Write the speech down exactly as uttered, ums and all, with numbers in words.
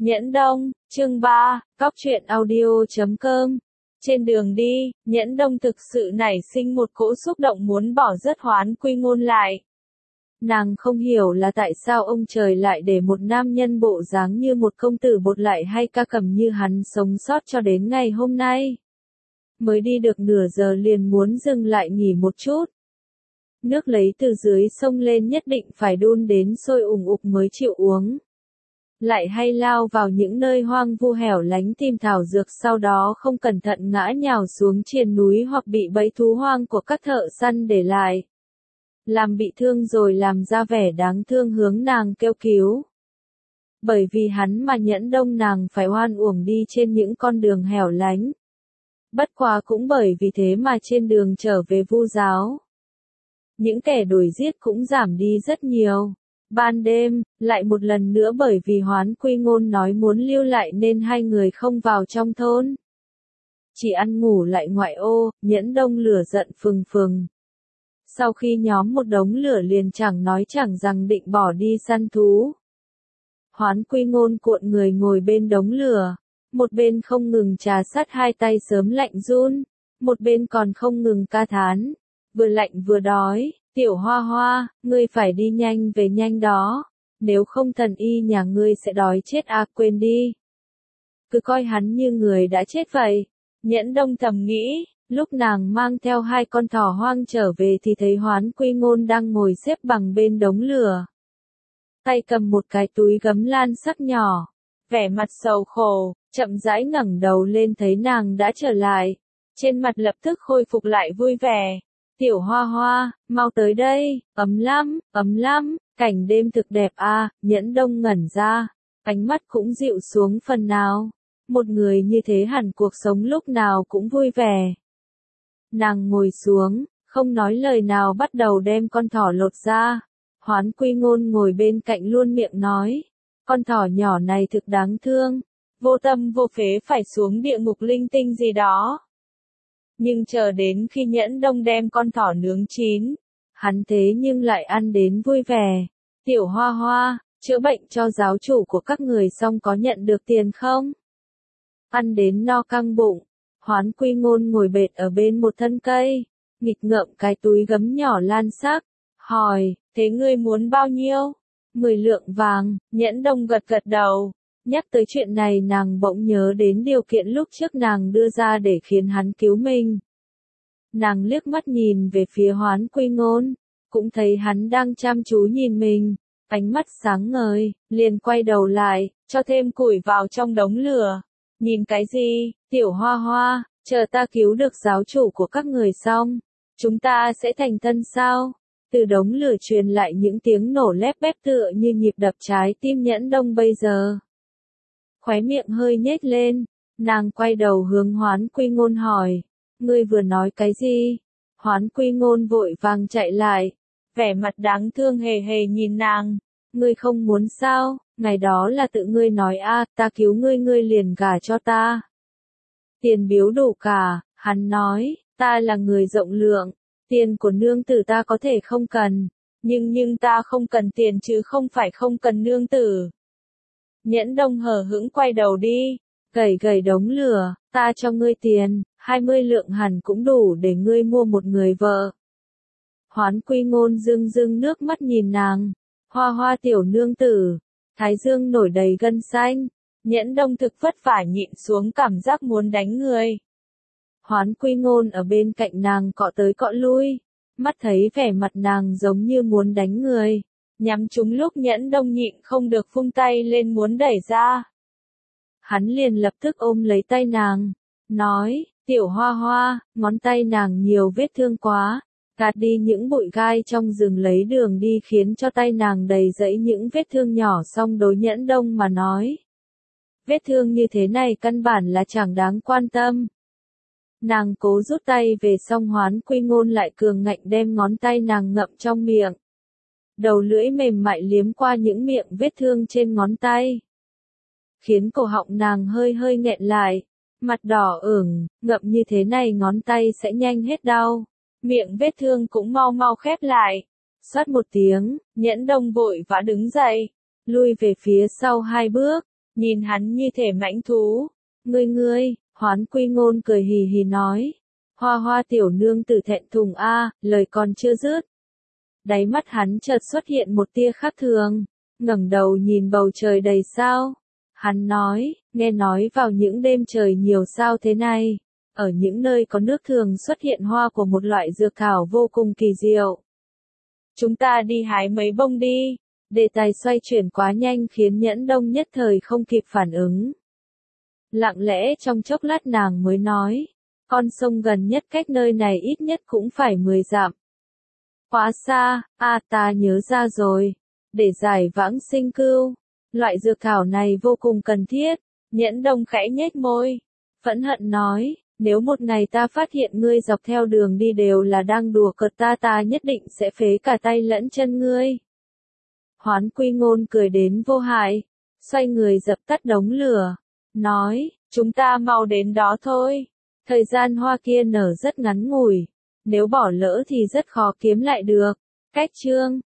Nhẫn Đông, chương ba, Cóc truyện audio chấm com. Trên đường đi, Nhẫn Đông thực sự nảy sinh một cỗ xúc động muốn bỏ rớt Hoán Quy Ngôn lại. Nàng không hiểu là tại sao ông trời lại để một nam nhân bộ dáng như một công tử bột lại hay ca cầm như hắn sống sót cho đến ngày hôm nay. Mới đi được nửa giờ liền muốn dừng lại nghỉ một chút. Nước lấy từ dưới sông lên nhất định phải đun đến sôi ủng ục mới chịu uống. Lại hay lao vào những nơi hoang vu hẻo lánh tìm thảo dược, sau đó không cẩn thận ngã nhào xuống triền núi hoặc bị bẫy thú hoang của các thợ săn để lại. Làm bị thương rồi làm ra vẻ đáng thương hướng nàng kêu cứu. Bởi vì hắn mà Nhẫn Đông nàng phải oan uổng đi trên những con đường hẻo lánh. Bất quá cũng bởi vì thế mà trên đường trở về Vu Giáo, những kẻ đuổi giết cũng giảm đi rất nhiều. Ban đêm, lại một lần nữa bởi vì Hoán Quy Ngôn nói muốn lưu lại nên hai người không vào trong thôn. Chỉ ăn ngủ lại ngoại ô, Nhẫn Đông lửa giận phừng phừng. Sau khi nhóm một đống lửa liền chẳng nói chẳng rằng định bỏ đi săn thú. Hoán Quy Ngôn cuộn người ngồi bên đống lửa, một bên không ngừng trà sát hai tay sớm lạnh run, một bên còn không ngừng ca thán, vừa lạnh vừa đói. Tiểu Hoa Hoa, ngươi phải đi nhanh về nhanh đó, nếu không thần y nhà ngươi sẽ đói chết à, quên đi. Cứ coi hắn như người đã chết vậy. Nhẫn Đông thầm nghĩ, lúc nàng mang theo hai con thỏ hoang trở về thì thấy Hoán Quy Ngôn đang ngồi xếp bằng bên đống lửa. Tay cầm một cái túi gấm lan sắc nhỏ, vẻ mặt sầu khổ, chậm rãi ngẩng đầu lên thấy nàng đã trở lại. Trên mặt lập tức khôi phục lại vui vẻ. Tiểu Hoa Hoa, mau tới đây, ấm lắm, ấm lắm, cảnh đêm thực đẹp à, Nhẫn Đông ngẩn ra, ánh mắt cũng dịu xuống phần nào. Một người như thế hẳn cuộc sống lúc nào cũng vui vẻ. Nàng ngồi xuống, không nói lời nào bắt đầu đem con thỏ lột ra. Hoán Quy Ngôn ngồi bên cạnh luôn miệng nói, con thỏ nhỏ này thực đáng thương, vô tâm vô phế phải xuống địa ngục linh tinh gì đó. Nhưng chờ đến khi Nhẫn Đông đem con thỏ nướng chín, hắn thế nhưng lại ăn đến vui vẻ. Tiểu Hoa Hoa, chữa bệnh cho giáo chủ của các người xong có nhận được tiền không? Ăn đến no căng bụng, Hoán Quy Ngôn ngồi bệt ở bên một thân cây, nghịch ngợm cái túi gấm nhỏ lan sắc, hỏi, thế ngươi muốn bao nhiêu? Mười lượng vàng. Nhẫn Đông gật gật đầu. Nhắc tới chuyện này nàng bỗng nhớ đến điều kiện lúc trước nàng đưa ra để khiến hắn cứu mình. Nàng liếc mắt nhìn về phía Hoán Quy Ngôn, cũng thấy hắn đang chăm chú nhìn mình, ánh mắt sáng ngời, liền quay đầu lại, cho thêm củi vào trong đống lửa. Nhìn cái gì, Tiểu Hoa Hoa, chờ ta cứu được giáo chủ của các người xong, chúng ta sẽ thành thân sao? Từ đống lửa truyền lại những tiếng nổ lép bép tựa như nhịp đập trái tim Nhẫn Đông bây giờ. Khóe miệng hơi nhếch lên, nàng quay đầu hướng Hoán Quy Ngôn hỏi, ngươi vừa nói cái gì? Hoán Quy Ngôn vội vàng chạy lại, vẻ mặt đáng thương hề hề nhìn nàng, ngươi không muốn sao, ngày đó là tự ngươi nói a, ta cứu ngươi ngươi liền gả cho ta. Tiền biếu đủ cả, hắn nói, ta là người rộng lượng, tiền của nương tử ta có thể không cần, nhưng nhưng ta không cần tiền chứ không phải không cần nương tử. Nhẫn Đông hờ hững quay đầu đi, gầy gầy đống lửa, ta cho ngươi tiền, hai mươi lượng hẳn cũng đủ để ngươi mua một người vợ. Hoán Quy Ngôn rưng rưng nước mắt nhìn nàng, Hoa Hoa tiểu nương tử, thái dương nổi đầy gân xanh, Nhẫn Đông thực vất vả nhịn xuống cảm giác muốn đánh người. Hoán Quy Ngôn ở bên cạnh nàng cọ tới cọ lui, mắt thấy vẻ mặt nàng giống như muốn đánh người. Nhắm trúng lúc Nhẫn Đông nhịn không được vung tay lên muốn đẩy ra. Hắn liền lập tức ôm lấy tay nàng, nói, Tiểu Hoa Hoa, ngón tay nàng nhiều vết thương quá, gạt đi những bụi gai trong rừng lấy đường đi khiến cho tay nàng đầy rẫy những vết thương nhỏ. Xong đối Nhẫn Đông mà nói, vết thương như thế này căn bản là chẳng đáng quan tâm. Nàng cố rút tay về xong Hoán Quy Ngôn lại cường ngạnh đem ngón tay nàng ngậm trong miệng. Đầu lưỡi mềm mại liếm qua những miệng vết thương trên ngón tay, khiến cổ họng nàng hơi hơi nghẹn lại, mặt đỏ ửng, ngậm như thế này ngón tay sẽ nhanh hết đau, miệng vết thương cũng mau mau khép lại. Xoát một tiếng, Nhẫn Đông vội vã đứng dậy, lui về phía sau hai bước, nhìn hắn như thể mãnh thú. Ngươi ngươi, Hoán Quy Ngôn cười hì hì nói. Hoa Hoa tiểu nương tử thẹn thùng a, lời còn chưa dứt. Đáy mắt hắn chợt xuất hiện một tia khác thường, ngẩng đầu nhìn bầu trời đầy sao. Hắn nói, nghe nói vào những đêm trời nhiều sao thế này, ở những nơi có nước thường xuất hiện hoa của một loại dược thảo vô cùng kỳ diệu. Chúng ta đi hái mấy bông đi. Đề tài xoay chuyển quá nhanh khiến Nhẫn Đông nhất thời không kịp phản ứng. Lặng lẽ trong chốc lát nàng mới nói, con sông gần nhất cách nơi này ít nhất cũng phải mười dặm. Quá xa, a ta nhớ ra rồi. Để giải vãng sinh cưu, loại dược thảo này vô cùng cần thiết. Nhẫn Đông khẽ nhếch môi, phẫn hận nói, nếu một ngày ta phát hiện ngươi dọc theo đường đi đều là đang đùa cợt ta ta nhất định sẽ phế cả tay lẫn chân ngươi. Hoán Quy Ngôn cười đến vô hại, xoay người dập tắt đống lửa, nói, chúng ta mau đến đó thôi. Thời gian hoa kia nở rất ngắn ngủi, nếu bỏ lỡ thì rất khó kiếm lại được. Cách chương